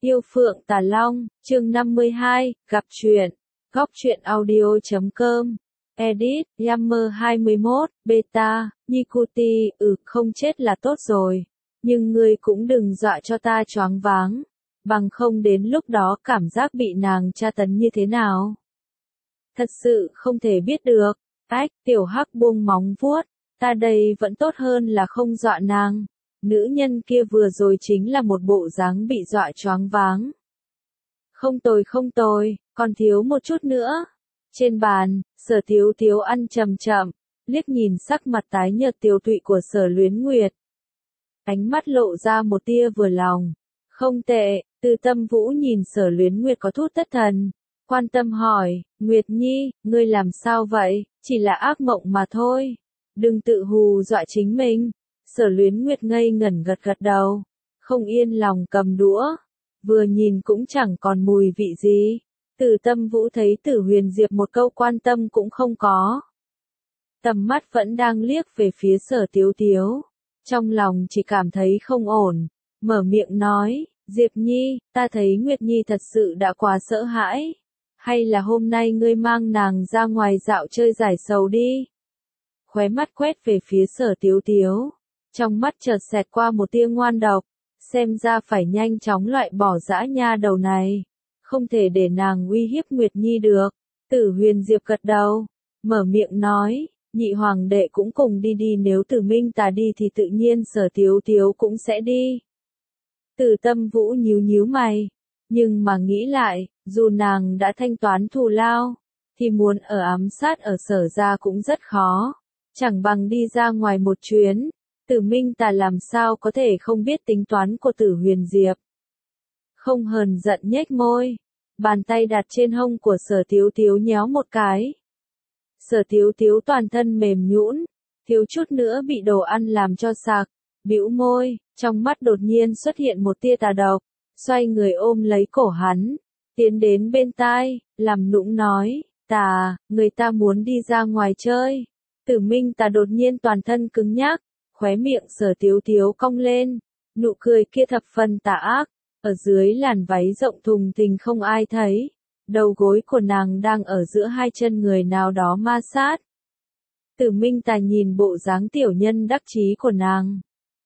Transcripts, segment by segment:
Yêu Phượng Tà Long, chương 52, gặp chuyện. Góc truyện audio.com. Edit, Yammer 21, Beta, Nikuti, không chết là tốt rồi. Nhưng ngươi cũng đừng dọa cho ta choáng váng. Bằng không đến lúc đó cảm giác bị nàng tra tấn như thế nào. Thật sự không thể biết được. Ách, tiểu hắc buông móng vuốt. Ta đây vẫn tốt hơn là không dọa nàng. Nữ nhân kia vừa rồi chính là một bộ dáng bị dọa choáng váng. Không tồi, còn thiếu một chút nữa. Trên bàn, Sở Tiếu Tiếu ăn chậm chậm, liếc nhìn sắc mặt tái nhợt tiều tụy của Sở Luyến Nguyệt. Ánh mắt lộ ra một tia vừa lòng. Không tệ, Từ Tâm Vũ nhìn Sở Luyến Nguyệt có chút thất thần. Quan tâm hỏi, Nguyệt Nhi, ngươi làm sao vậy, chỉ là ác mộng mà thôi. Đừng tự hù dọa chính mình. Sở Luyến Nguyệt ngây ngẩn gật đầu, không yên lòng cầm đũa, vừa nhìn cũng chẳng còn mùi vị gì. Từ Tâm Vũ thấy Tử Huyền Diệp một câu quan tâm cũng không có. Tầm mắt vẫn đang liếc về phía Sở Tiếu Tiếu, trong lòng chỉ cảm thấy không ổn, mở miệng nói, Diệp Nhi, ta thấy Nguyệt Nhi thật sự đã quá sợ hãi. Hay là hôm nay ngươi mang nàng ra ngoài dạo chơi giải sầu đi. Khóe mắt quét về phía Sở Tiếu Tiếu. Trong mắt chợt xẹt qua một tia ngoan độc, xem ra phải nhanh chóng loại bỏ dã nha đầu này, không thể để nàng uy hiếp Nguyệt Nhi được. Tử Huyền Diệp gật đầu, mở miệng nói, nhị hoàng đệ cũng cùng đi nếu Tử Minh Tà đi thì tự nhiên Sở Tiếu Tiếu cũng sẽ đi. Từ Tâm Vũ nhíu mày, nhưng mà nghĩ lại, dù nàng đã thanh toán thù lao, thì muốn ở ám sát ở Sở gia cũng rất khó, chẳng bằng đi ra ngoài một chuyến. Tử Minh Tà làm sao có thể không biết tính toán của Tử Huyền Diệp. Không hờn giận nhếch môi, bàn tay đặt trên hông của Sở Tiếu Tiếu nhéo một cái. Sở Tiếu Tiếu toàn thân mềm nhũn, thiếu chút nữa bị đồ ăn làm cho sặc, bĩu môi, trong mắt đột nhiên xuất hiện một tia tà độc, xoay người ôm lấy cổ hắn, tiến đến bên tai, làm nũng nói, Tà, người ta muốn đi ra ngoài chơi. Tử Minh Tà đột nhiên toàn thân cứng nhắc. Khóe miệng Sở Tiếu Tiếu cong lên, nụ cười kia thập phần tà ác, ở dưới làn váy rộng thùng thình không ai thấy, đầu gối của nàng đang ở giữa hai chân người nào đó ma sát. Tử Minh Tà nhìn bộ dáng tiểu nhân đắc chí của nàng.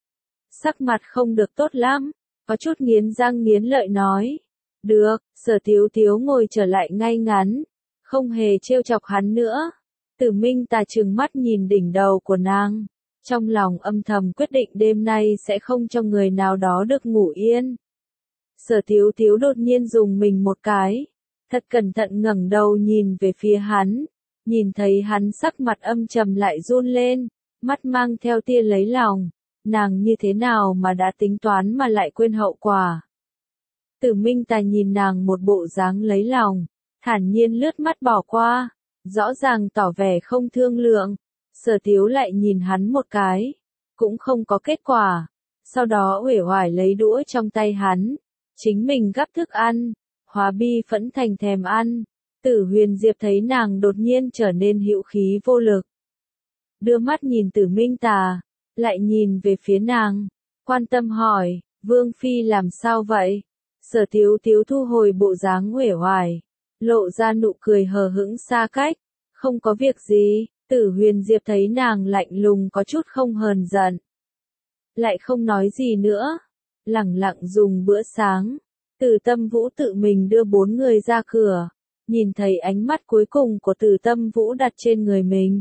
Sắc mặt không được tốt lắm, có chút nghiến răng nghiến lợi nói. Được, Sở Tiếu Tiếu ngồi trở lại ngay ngắn, không hề trêu chọc hắn nữa. Tử Minh Tà trừng mắt nhìn đỉnh đầu của nàng. Trong lòng âm thầm quyết định đêm nay sẽ không cho người nào đó được ngủ yên. Sở Tiếu Tiếu đột nhiên dùng mình một cái, thật cẩn thận ngẩng đầu nhìn về phía hắn, nhìn thấy hắn sắc mặt âm trầm lại run lên, mắt mang theo tia lấy lòng, nàng như thế nào mà đã tính toán mà lại quên hậu quả. Tử Minh Tà nhìn nàng một bộ dáng lấy lòng, thản nhiên lướt mắt bỏ qua, rõ ràng tỏ vẻ không thương lượng. Sở Tiếu lại nhìn hắn một cái, cũng không có kết quả, sau đó uể oải lấy đũa trong tay hắn, chính mình gắp thức ăn, hóa bi phẫn thành thèm ăn. Tử Huyền Diệp thấy nàng đột nhiên trở nên hữu khí vô lực, đưa mắt nhìn Tử Minh Tà, lại nhìn về phía nàng, quan tâm hỏi, Vương Phi làm sao vậy? Sở Tiếu Tiếu thu hồi bộ dáng uể oải, lộ ra nụ cười hờ hững xa cách, không có việc gì. Tử Huyền Diệp thấy nàng lạnh lùng có chút không hờn giận, lại không nói gì nữa, lẳng lặng dùng bữa sáng. Từ Tâm Vũ tự mình đưa 4 người ra cửa, nhìn thấy ánh mắt cuối cùng của Từ Tâm Vũ đặt trên người mình.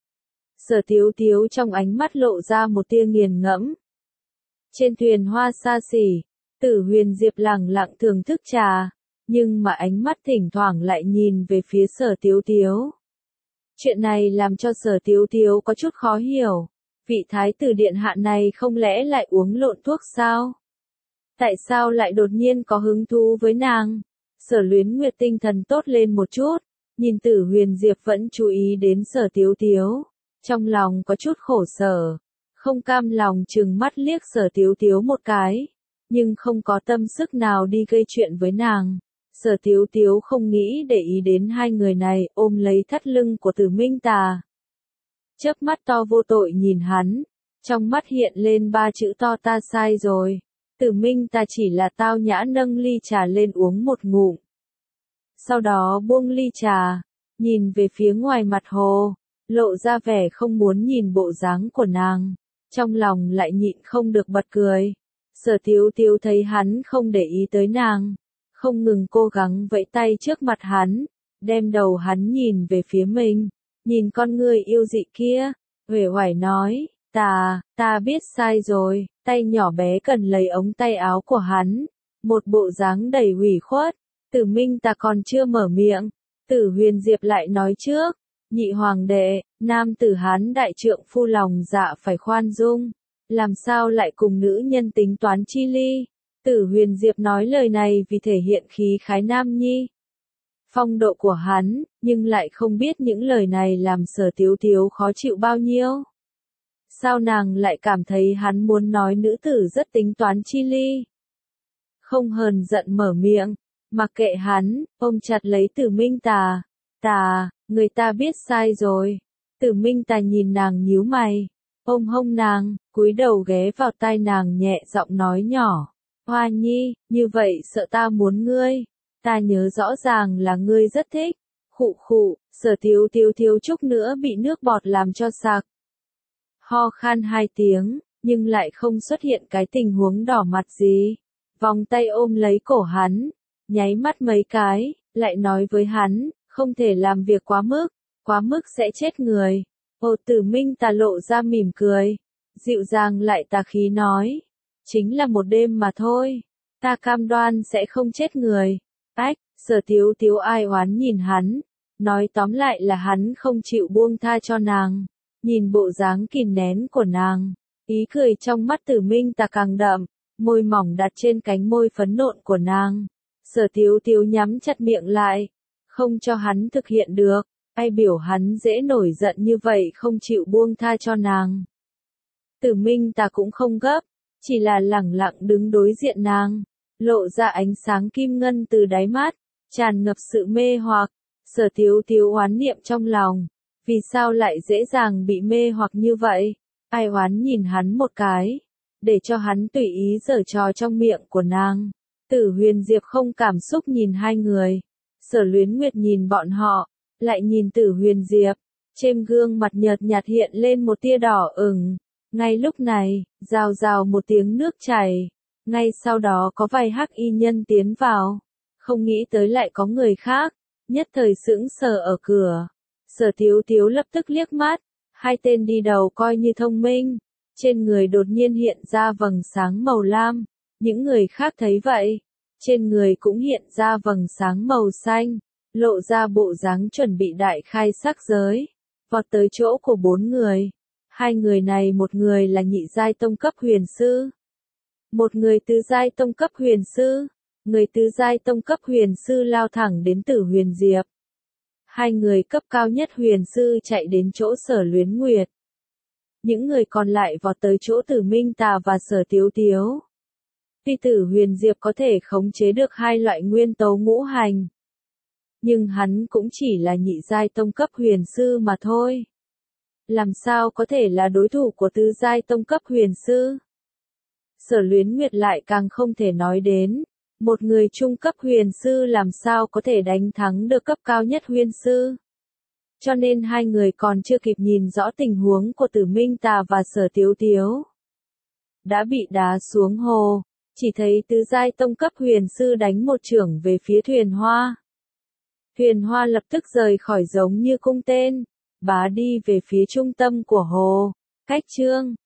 Sở Tiếu Tiếu trong ánh mắt lộ ra một tia nghiền ngẫm. Trên thuyền hoa xa xỉ, Tử Huyền Diệp lẳng lặng thưởng thức trà, nhưng mà ánh mắt thỉnh thoảng lại nhìn về phía Sở Tiếu Tiếu. Chuyện này làm cho Sở Tiếu Tiếu có chút khó hiểu, vị thái tử điện hạ này không lẽ lại uống lộn thuốc sao? Tại sao lại đột nhiên có hứng thú với nàng? Sở Luyến Nguyệt tinh thần tốt lên một chút, nhìn Tử Huyền Diệp vẫn chú ý đến Sở Tiếu Tiếu, trong lòng có chút khổ sở, không cam lòng trừng mắt liếc Sở Tiếu Tiếu một cái, nhưng không có tâm sức nào đi gây chuyện với nàng. Sở Tiếu Tiếu không nghĩ để ý đến hai người này, ôm lấy thắt lưng của Tử Minh Tà. Chớp mắt to vô tội nhìn hắn, trong mắt hiện lên 3 chữ to ta sai rồi. Tử Minh ta chỉ là tao nhã nâng ly trà lên uống một ngụm. Sau đó buông ly trà, nhìn về phía ngoài mặt hồ, lộ ra vẻ không muốn nhìn bộ dáng của nàng. Trong lòng lại nhịn không được bật cười. Sở Tiếu Tiếu thấy hắn không để ý tới nàng, không ngừng cố gắng vẫy tay trước mặt hắn, đem đầu hắn nhìn về phía mình, nhìn con người yêu dị kia, uể oải nói, ta biết sai rồi, tay nhỏ bé cần lấy ống tay áo của hắn, một bộ dáng đầy ủy khuất. Tử Minh ta còn chưa mở miệng, Tử Huyền Diệp lại nói trước, nhị hoàng đệ, nam tử Hán đại trượng phu lòng dạ phải khoan dung, làm sao lại cùng nữ nhân tính toán chi ly. Tử Huyền Diệp nói lời này vì thể hiện khí khái nam nhi, phong độ của hắn, nhưng lại không biết những lời này làm Sở Tiếu Tiếu khó chịu bao nhiêu. Sao nàng lại cảm thấy hắn muốn nói nữ tử rất tính toán chi ly? Không hờn giận mở miệng, mặc kệ hắn, ôm chặt lấy Tử Minh ta, người ta biết sai rồi. Tử Minh ta nhìn nàng nhíu mày, ôm hông nàng, cúi đầu ghé vào tai nàng nhẹ giọng nói nhỏ, Hoa Nhi, như vậy sợ ta muốn ngươi, ta nhớ rõ ràng là ngươi rất thích. Khụ khụ, Sở Tiếu Tiếu thiếu chút nữa bị nước bọt làm cho sặc. Ho khan 2 tiếng, nhưng lại không xuất hiện cái tình huống đỏ mặt gì. Vòng tay ôm lấy cổ hắn, nháy mắt mấy cái, lại nói với hắn, không thể làm việc quá mức sẽ chết người. Hồ Tử Minh ta lộ ra mỉm cười, dịu dàng lại tà khí nói, chính là một đêm mà thôi, ta cam đoan sẽ không chết người. Ách, Sở Tiếu Tiếu ai oán nhìn hắn, nói tóm lại là hắn không chịu buông tha cho nàng, nhìn bộ dáng kìm nén của nàng, ý cười trong mắt Tử Minh ta càng đậm, môi mỏng đặt trên cánh môi phấn nộn của nàng. Sở Tiếu Tiếu nhắm chặt miệng lại, không cho hắn thực hiện được, ai biểu hắn dễ nổi giận như vậy không chịu buông tha cho nàng. Tử Minh ta cũng không gấp, chỉ là lẳng lặng đứng đối diện nàng, lộ ra ánh sáng kim ngân từ đáy mắt, tràn ngập sự mê hoặc. Sở Tiếu Tiếu oán niệm trong lòng, vì sao lại dễ dàng bị mê hoặc như vậy? Ai oán nhìn hắn một cái, để cho hắn tùy ý giở trò trong miệng của nàng. Tử Huyền Diệp không cảm xúc nhìn hai người, Sở Luyến Nguyệt nhìn bọn họ, lại nhìn Tử Huyền Diệp, trên gương mặt nhợt nhạt hiện lên một tia đỏ ửng. Ngay lúc này, rào rào một tiếng nước chảy, ngay sau đó có vài hắc y nhân tiến vào, không nghĩ tới lại có người khác, nhất thời sững sờ ở cửa. Sở Tiếu Tiếu lập tức liếc mắt, hai tên đi đầu coi như thông minh, trên người đột nhiên hiện ra vầng sáng màu lam, những người khác thấy vậy, trên người cũng hiện ra vầng sáng màu xanh, lộ ra bộ dáng chuẩn bị đại khai sắc giới, vọt tới chỗ của 4 người. Hai người này, một người là nhị giai tông cấp huyền sư, một người tứ giai tông cấp huyền sư. Người tứ giai tông cấp huyền sư lao thẳng đến Tử Huyền Diệp. Hai người cấp cao nhất huyền sư chạy đến chỗ Sở Luyến Nguyệt. Những người còn lại vọt tới chỗ Tử Minh Tà và Sở Tiếu Tiếu. Tuy Tử Huyền Diệp có thể khống chế được hai loại nguyên tố ngũ hành, nhưng hắn cũng chỉ là nhị giai tông cấp huyền sư mà thôi. Làm sao có thể là đối thủ của tứ giai tông cấp huyền sư? Sở Luyến Nguyệt lại càng không thể nói đến. Một người trung cấp huyền sư làm sao có thể đánh thắng được cấp cao nhất huyền sư. Cho nên hai người còn chưa kịp nhìn rõ tình huống của Tử Minh Tà và Sở Tiếu Tiếu, đã bị đá xuống hồ, chỉ thấy tứ giai tông cấp huyền sư đánh một chưởng về phía Thuyền Hoa. Thuyền Hoa lập tức rời khỏi giống như cung tên, bá đi về phía trung tâm của hồ. Cách chương